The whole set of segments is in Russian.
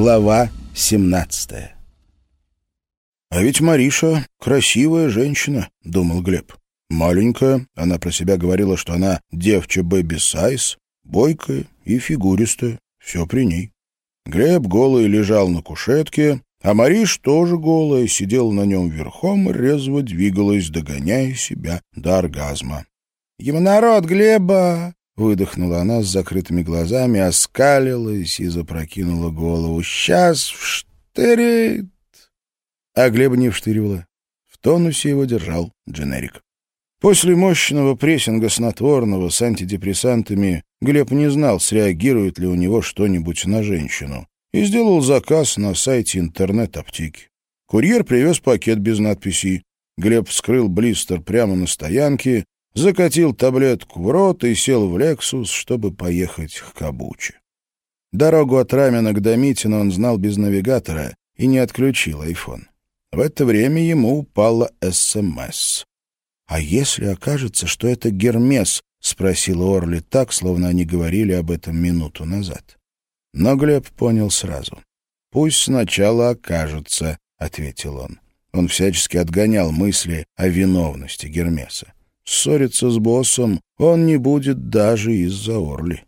Глава 17. «А ведь Мариша красивая женщина», — думал Глеб. «Маленькая, она про себя говорила, что она девча бэби-сайз, бойкая и фигуристая, все при ней». Глеб голый лежал на кушетке, а Мариш тоже голая, сидела на нем верхом и резво двигалась, догоняя себя до оргазма. «Гимнарод Глеба!» — выдохнула она с закрытыми глазами, оскалилась и запрокинула голову. «Сейчас вштырит!» А Глеба не вштыривала. В тонусе его держал дженерик. После мощного прессинга снотворного с антидепрессантами Глеб не знал, среагирует ли у него что-нибудь на женщину, и сделал заказ на сайте интернет-аптеки. Курьер привез пакет без надписей. Глеб вскрыл блистер прямо на стоянке, закатил таблетку в рот и сел в «Лексус», чтобы поехать к Кабуче. Дорогу от Раменна к Домитину он знал без навигатора и не отключил айфон. В это время ему упала СМС. «А если окажется, что это Гермес?» — спросила Орли так, словно они говорили об этом минуту назад. Но Глеб понял сразу. «Пусть сначала окажется», — ответил он. Он всячески отгонял мысли о виновности Гермеса. Ссориться с боссом он не будет даже из-за Орли.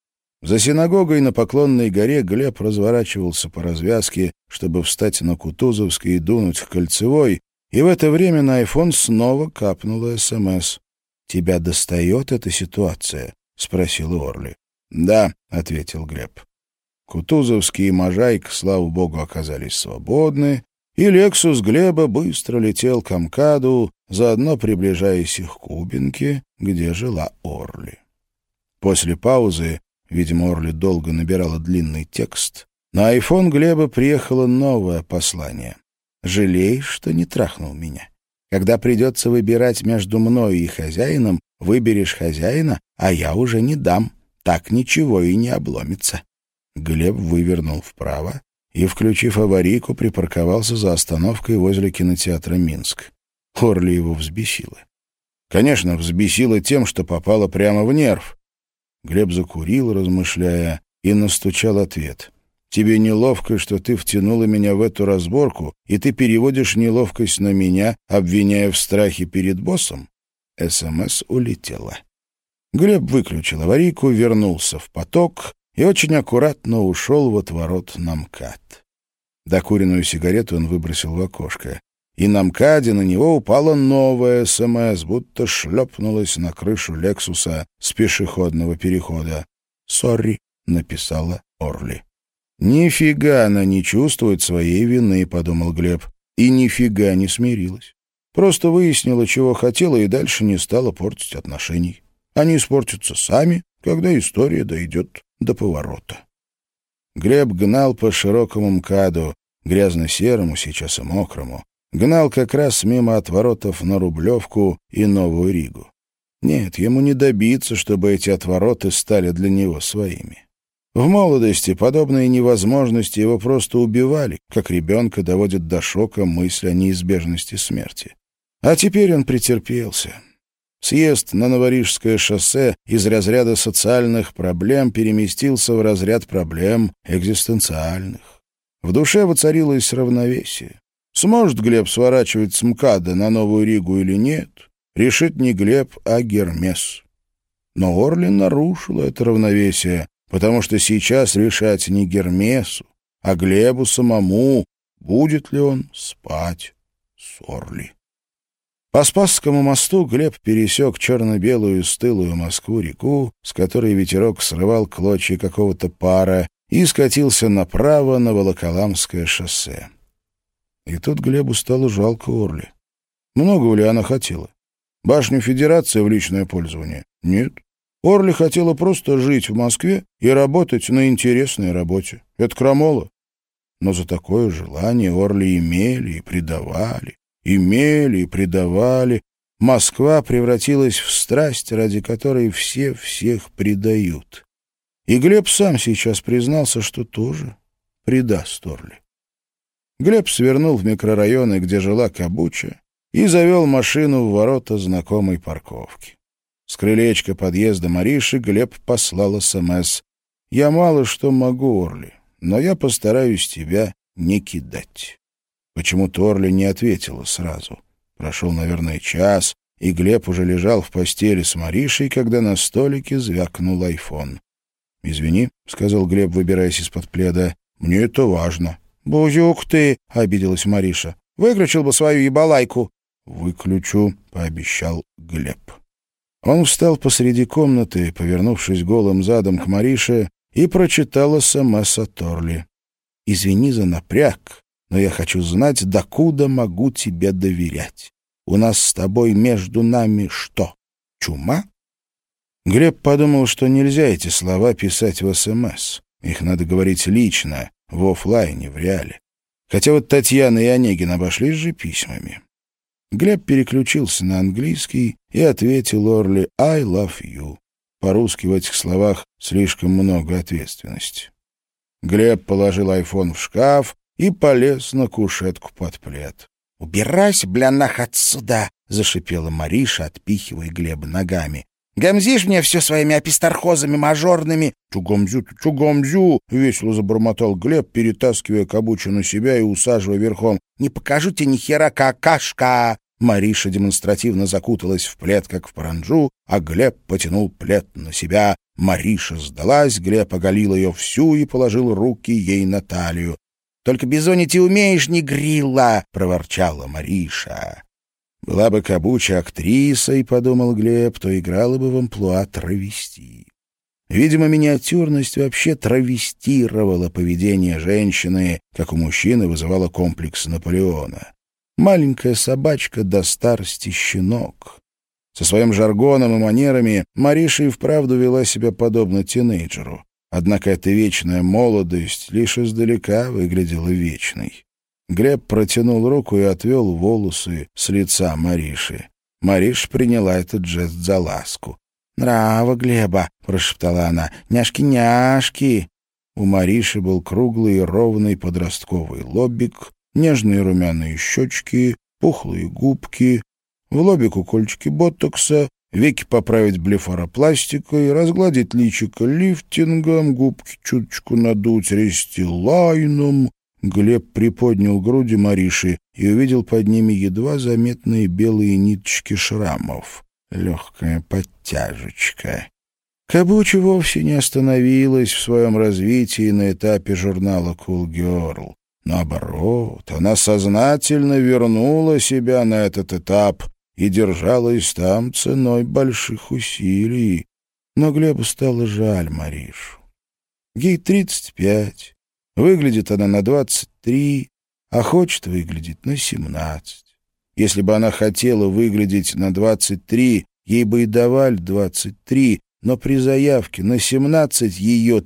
За синагогой на Поклонной горе Глеб разворачивался по развязке, чтобы встать на Кутузовской и дунуть к Кольцевой, и в это время на айфон снова капнула СМС. «Тебя достает эта ситуация?» — спросил Орли. «Да», — ответил Глеб. Кутузовский и Можайка, слава богу, оказались свободны, и «Лексус» Глеба быстро летел к МКАДу, заодно приближаясь к Кубинке, где жила Орли. После паузы, видимо, Орли долго набирала длинный текст, на айфон Глеба приехало новое послание. «Жалей, что не трахнул меня. Когда придется выбирать между мною и хозяином, выберешь хозяина, а я уже не дам. Так ничего и не обломится». Глеб вывернул вправо и, включив аварийку, припарковался за остановкой возле кинотеатра «Минск». Орли его взбесила. Конечно, взбесила тем, что попала прямо в нерв. Глеб закурил, размышляя, и настучал ответ. «Тебе неловко, что ты втянула меня в эту разборку, и ты переводишь неловкость на меня, обвиняя в страхе перед боссом?» СМС улетела. Глеб выключил аварийку, вернулся в поток и очень аккуратно ушел в отворот на МКАД. Докуренную сигарету он выбросил в окошко. И на МКАДе на него упала новая СМС, будто шлепнулась на крышу «Лексуса» с пешеходного перехода. «Сорри», — написала Орли. «Нифига она не чувствует своей вины», — подумал Глеб, и нифига не смирилась. Просто выяснила, чего хотела, и дальше не стала портить отношений. Они испортятся сами, когда история дойдет до поворота. Глеб гнал по широкому МКАДу, грязно-серому, сейчас и мокрому. Гнал как раз мимо отворотов на Рублевку и Новую Ригу. Нет, ему не добиться, чтобы эти отвороты стали для него своими. В молодости подобные невозможности его просто убивали, как ребенка доводит до шока мысль о неизбежности смерти. А теперь он претерпелся. Съезд на Новорижское шоссе из разряда социальных проблем переместился в разряд проблем экзистенциальных. В душе воцарилось равновесие. Сможет Глеб сворачивать с МКАДа на Новую Ригу или нет, решит не Глеб, а Гермес. Но Орли нарушила это равновесие, потому что сейчас решать не Гермесу, а Глебу самому, будет ли он спать с Орли. По Спасскому мосту Глеб пересек черно-белую стылую Москву-реку, с которой ветерок срывал клочья какого-то пара, и скатился направо на Волоколамское шоссе. И тут Глебу стало жалко Орли. Многого ли она хотела? Башню Федерации в личное пользование? Нет. Орли хотела просто жить в Москве и работать на интересной работе. Это крамола. Но за такое желание Орли имели и предавали. Москва превратилась в страсть, ради которой все всех предают. И Глеб сам сейчас признался, что тоже предаст Орли. Глеб свернул в микрорайоны, где жила Кабуча, и завел машину в ворота знакомой парковки. С крылечка подъезда Мариши Глеб послал СМС. «Я мало что могу, Орли, но я постараюсь тебя не кидать». Почему-то Орли не ответила сразу. Прошел, наверное, час, и Глеб уже лежал в постели с Маришей, когда на столике звякнул айфон. «Извини», — сказал Глеб, выбираясь из-под пледа, — «мне это важно». «Бузюк ты», — обиделась Мариша. «Выключил бы свою ебалайку». «Выключу», — пообещал Глеб. Он встал посреди комнаты, повернувшись голым задом к Марише, и прочитал СМС от Орли. «Извини за напряг, но я хочу знать, докуда могу тебе доверять. У нас с тобой между нами что, чума?» Глеб подумал, что нельзя эти слова писать в СМС. Их надо говорить лично, в офлайне, в реале. Хотя вот Татьяна и Онегин обошлись же письмами. Глеб переключился на английский и ответил Орли «I love you». По-русски в этих словах слишком много ответственности. Глеб положил айфон в шкаф и полез на кушетку под плед. «Убирайся, бля, нах отсюда!» — зашипела Мариша, отпихивая Глеба ногами. «Гамзишь мне все своими апистархозами мажорными!» «Чугомзю, чугомзю!» — весело забормотал Глеб, перетаскивая кабучу на себя и усаживая верхом. «Не покажу тебе ни хера, какашка!» Мариша демонстративно закуталась в плед, как в паранджу, а Глеб потянул плед на себя. Мариша сдалась, Глеб оголил ее всю и положил руки ей на талию. «Только бизонить и умеешь, не грилла!» — проворчала Мариша. Была бы Кабуча актрисой, — подумал Глеб, — то играла бы в амплуа травести. Видимо, миниатюрность вообще травестировала поведение женщины, как у мужчины вызывала комплекс Наполеона. Маленькая собачка до старости щенок. Со своим жаргоном и манерами Мариша и вправду вела себя подобно тинейджеру. Однако эта вечная молодость лишь издалека выглядела вечной. Глеб протянул руку и отвел волосы с лица Мариши. Мариша приняла этот жест за ласку. «Нрава Глеба», — прошептала она, — «няшки-няшки». У Мариши был круглый и ровный подростковый лобик, нежные румяные щечки, пухлые губки, в лобик укольчики ботокса, веки поправить блефаропластикой, разгладить личико лифтингом, губки чуточку надуть рестилайном. Глеб приподнял груди Мариши и увидел под ними едва заметные белые ниточки шрамов. Легкая подтяжечка. Кабуча вовсе не остановилась в своем развитии на этапе журнала Cool Girl. Наоборот, она сознательно вернула себя на этот этап и держалась там ценой больших усилий. Но Глебу стало жаль Маришу. Ей 35. Выглядит она на 23, а хочет выглядеть на 17. Если бы она хотела выглядеть на 23, ей бы и давали 23, но при заявке на 17 ее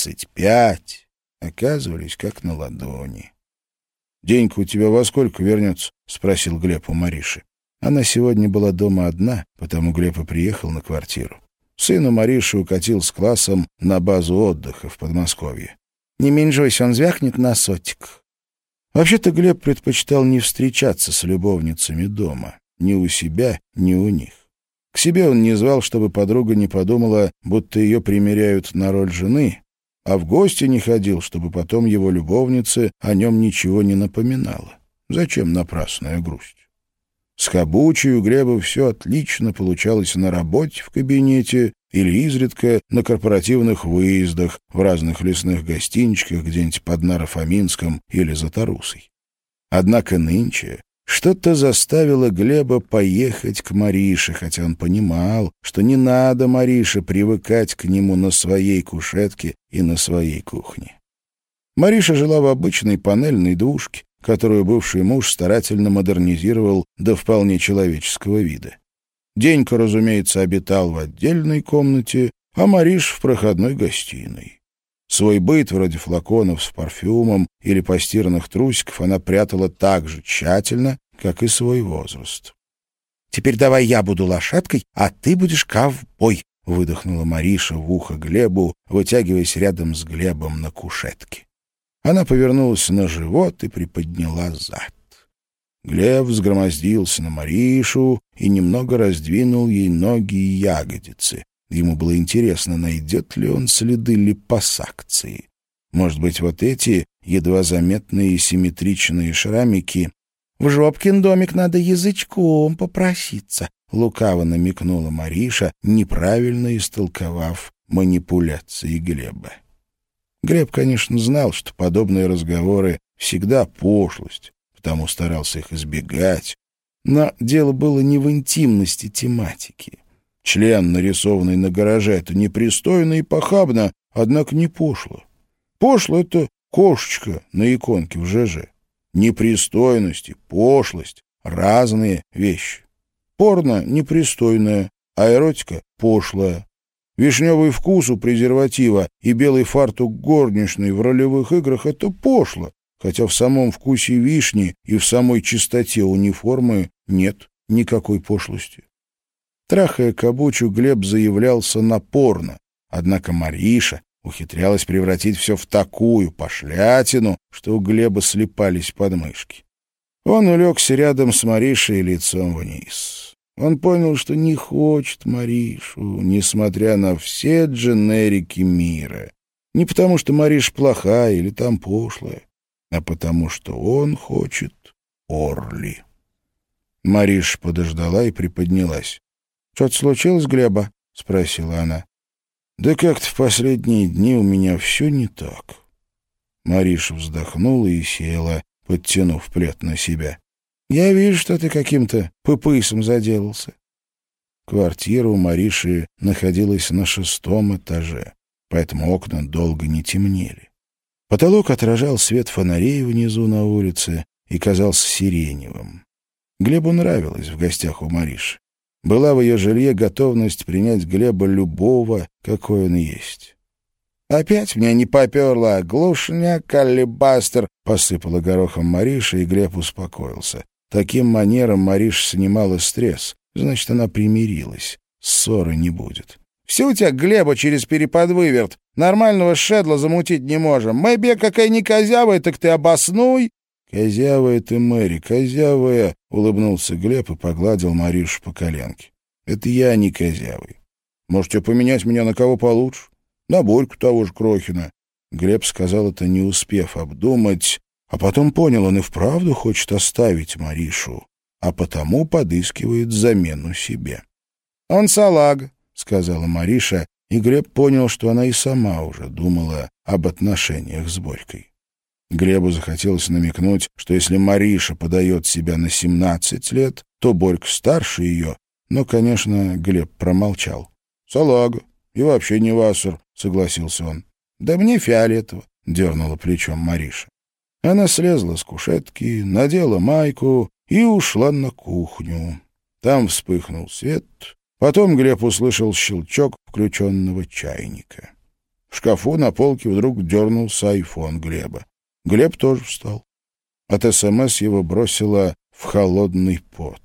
35 оказывались как на ладони. «Денька у тебя во сколько вернется?» — спросил Глеб у Мариши. Она сегодня была дома одна, потому Глеб и приехал на квартиру. Сын у Мариши укатил с классом на базу отдыха в Подмосковье. «Не меньжойся, он звякнет на сотик». Вообще-то Глеб предпочитал не встречаться с любовницами дома. Ни у себя, ни у них. К себе он не звал, чтобы подруга не подумала, будто ее примеряют на роль жены, а в гости не ходил, чтобы потом его любовнице о нем ничего не напоминала. Зачем напрасная грусть? С Кабучей у Глеба все отлично получалось на работе в кабинете или изредка на корпоративных выездах в разных лесных гостиничках где-нибудь под Наро-Фоминском или за Тарусой. Однако нынче что-то заставило Глеба поехать к Марише, хотя он понимал, что не надо Марише привыкать к нему на своей кушетке и на своей кухне. Мариша жила в обычной панельной двушке, которую бывший муж старательно модернизировал до вполне человеческого вида. Денька, разумеется, обитал в отдельной комнате, а Мариш в проходной гостиной. Свой быт, вроде флаконов с парфюмом или постиранных трусиков, она прятала так же тщательно, как и свой возраст. «Теперь давай я буду лошадкой, а ты будешь ковбой», — выдохнула Мариша в ухо Глебу, вытягиваясь рядом с Глебом на кушетке. Она повернулась на живот и приподняла зад. Глеб взгромоздился на Маришу и немного раздвинул ей ноги и ягодицы. Ему было интересно, найдет ли он следы липосакции. Может быть, вот эти едва заметные симметричные шрамики... «В Жопкин домик надо язычком попроситься», — лукаво намекнула Мариша, неправильно истолковав манипуляции Глеба. Глеб, конечно, знал, что подобные разговоры всегда пошлость, потому старался их избегать. Но дело было не в интимности тематики. Член, нарисованный на гараже, — это непристойно и похабно, однако не пошло. Пошло — это кошечка на иконке в ЖЖ. Непристойность и пошлость — разные вещи. Порно — непристойное, а эротика — пошлая. Вишневый вкус у презерватива и белый фартук горничной в ролевых играх — это пошло, хотя в самом вкусе вишни и в самой чистоте униформы нет никакой пошлости. Трахая кабучу, Глеб заявлялся на порно, однако Мариша ухитрялась превратить все в такую пошлятину, что у Глеба слипались подмышки. Он улегся рядом с Маришей лицом вниз. Он понял, что не хочет Маришу, несмотря на все дженерики мира. Не потому, что Мариша плохая или там пошлая, а потому, что он хочет Орли. Мариша подождала и приподнялась. — Что-то случилось, Глеба? — спросила она. — Да как-то в последние дни у меня все не так. Мариша вздохнула и села, подтянув плед на себя. — Я вижу, что ты каким-то пыпысом заделался. Квартира у Мариши находилась на 6-м этаже, поэтому окна долго не темнели. Потолок отражал свет фонарей внизу на улице и казался сиреневым. Глебу нравилось в гостях у Мариши. Была в ее жилье готовность принять Глеба любого, какой он есть. «Опять меня не поперло, глушняк, аллебастер!» — посыпала горохом Мариша, и Глеб успокоился. Таким манером Мариша снимала стресс, значит, она примирилась. Ссоры не будет. «Все у тебя, Глеба, через переподвыверт. Нормального шедла замутить не можем. Мэйбе какая не козявая, так ты обоснуй!» «Козявая ты, Мэри, козявая!» — улыбнулся Глеб и погладил Маришу по коленке. «Это я не козявый. Можете поменять меня на кого получше? На Борьку того же Крохина». Глеб сказал это, не успев обдумать, а потом понял, он и вправду хочет оставить Маришу, а потому подыскивает замену себе. «Он салага», — сказала Мариша, и Глеб понял, что она и сама уже думала об отношениях с Борькой. Глебу захотелось намекнуть, что если Мариша подает себя на 17 лет, то Борька старше ее, но, конечно, Глеб промолчал. «Салага. И вообще не вассер», — согласился он. «Да мне фиолетово», — дернула плечом Мариша. Она слезла с кушетки, надела майку и ушла на кухню. Там вспыхнул свет. Потом Глеб услышал щелчок включенного чайника. В шкафу на полке вдруг дернулся айфон Глеба. Глеб тоже встал. От СМС его бросило в холодный пот.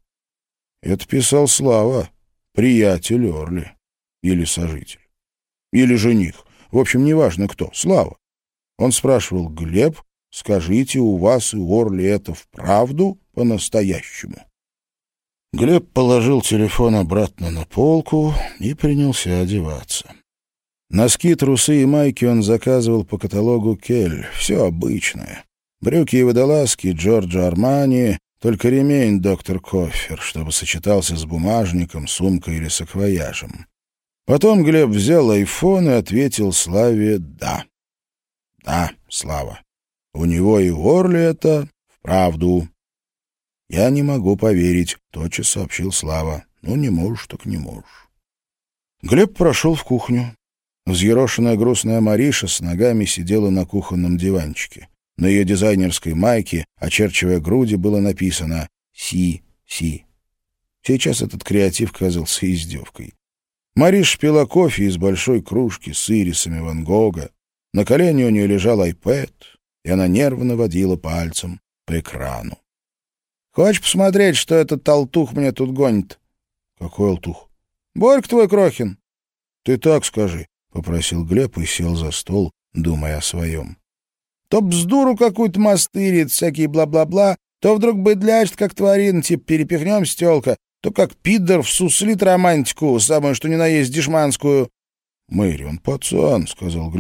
Это писал Слава, приятель Орли. Или сожитель. Или жених. В общем, неважно кто. Слава. Он спрашивал: «Глеб, скажите, у вас и Орли это вправду по-настоящему?» Глеб положил телефон обратно на полку и принялся одеваться. Носки, трусы и майки он заказывал по каталогу «Кель». Все обычное. Брюки и водолазки Джорджо Армани, только ремень доктор Коффер, чтобы сочетался с бумажником, сумкой или саквояжем. Потом Глеб взял айфон и ответил Славе «да». «Да, Слава, у него и Орли это вправду». «Я не могу поверить», — тотчас сообщил Слава. «Ну, не можешь, так не можешь». Глеб прошел в кухню. Взъерошенная грустная Мариша с ногами сидела на кухонном диванчике. На ее дизайнерской майке, очерчивая груди, было написано «Си-Си». Сейчас этот креатив казался издевкой. Мариша пила кофе из большой кружки с ирисами Ван Гога. На колене у нее лежал iPad, и она нервно водила пальцем по экрану. «Хочешь посмотреть, что этот алтух мне тут гонит?» «Какой алтух?» «Борька твой Крохин». «Ты так скажи», — попросил Глеб и сел за стол, думая о своем. «То бздуру какую-то мастырит, всякие бла-бла-бла, то вдруг быдляет, как тварин, типа перепихнемся, тёлка, то как пидор всуслит романтику, самую что ни на есть дешманскую». «Мэри, он пацан», — сказал Глеб.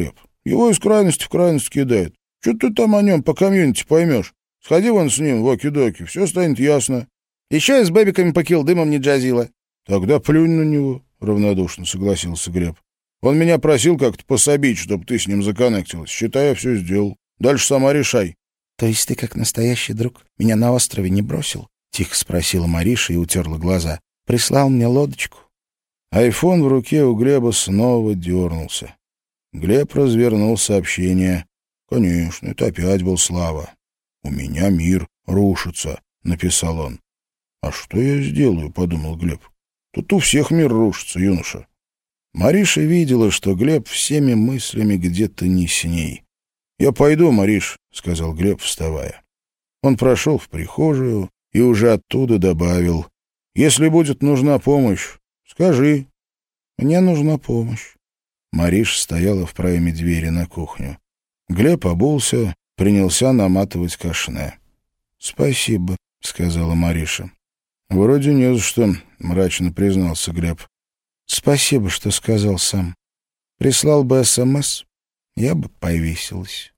Его из крайности в крайность кидает. Что ты там о нем по комьюнити поймешь? Сходи вон с ним в оки-доки, все станет ясно. Еще и с бэбиками по килдымам не джазила. Тогда плюнь на него, — равнодушно согласился Глеб. Он меня просил как-то пособить, чтобы ты с ним законнектилась. Считай, я все сделал. Дальше сама решай. — То есть ты, как настоящий друг, меня на острове не бросил? — тихо спросила Мариша и утерла глаза. — Прислал мне лодочку. Айфон в руке у Глеба снова дернулся. Глеб развернул сообщение. «Конечно, это опять был Слава. У меня мир рушится», — написал он. «А что я сделаю?» — подумал Глеб. «Тут у всех мир рушится, юноша». Мариша видела, что Глеб всеми мыслями где-то не с ней. «Я пойду, Мариш», — сказал Глеб, вставая. Он прошел в прихожую и уже оттуда добавил: «Если будет нужна помощь, скажи». «Мне нужна помощь». Мариша стояла в проеме двери на кухню. Глеб обулся, принялся наматывать кашне. «Спасибо», — сказала Мариша. «Вроде не за что», — мрачно признался Глеб. «Спасибо, что сказал сам. Прислал бы СМС, я бы повесилась».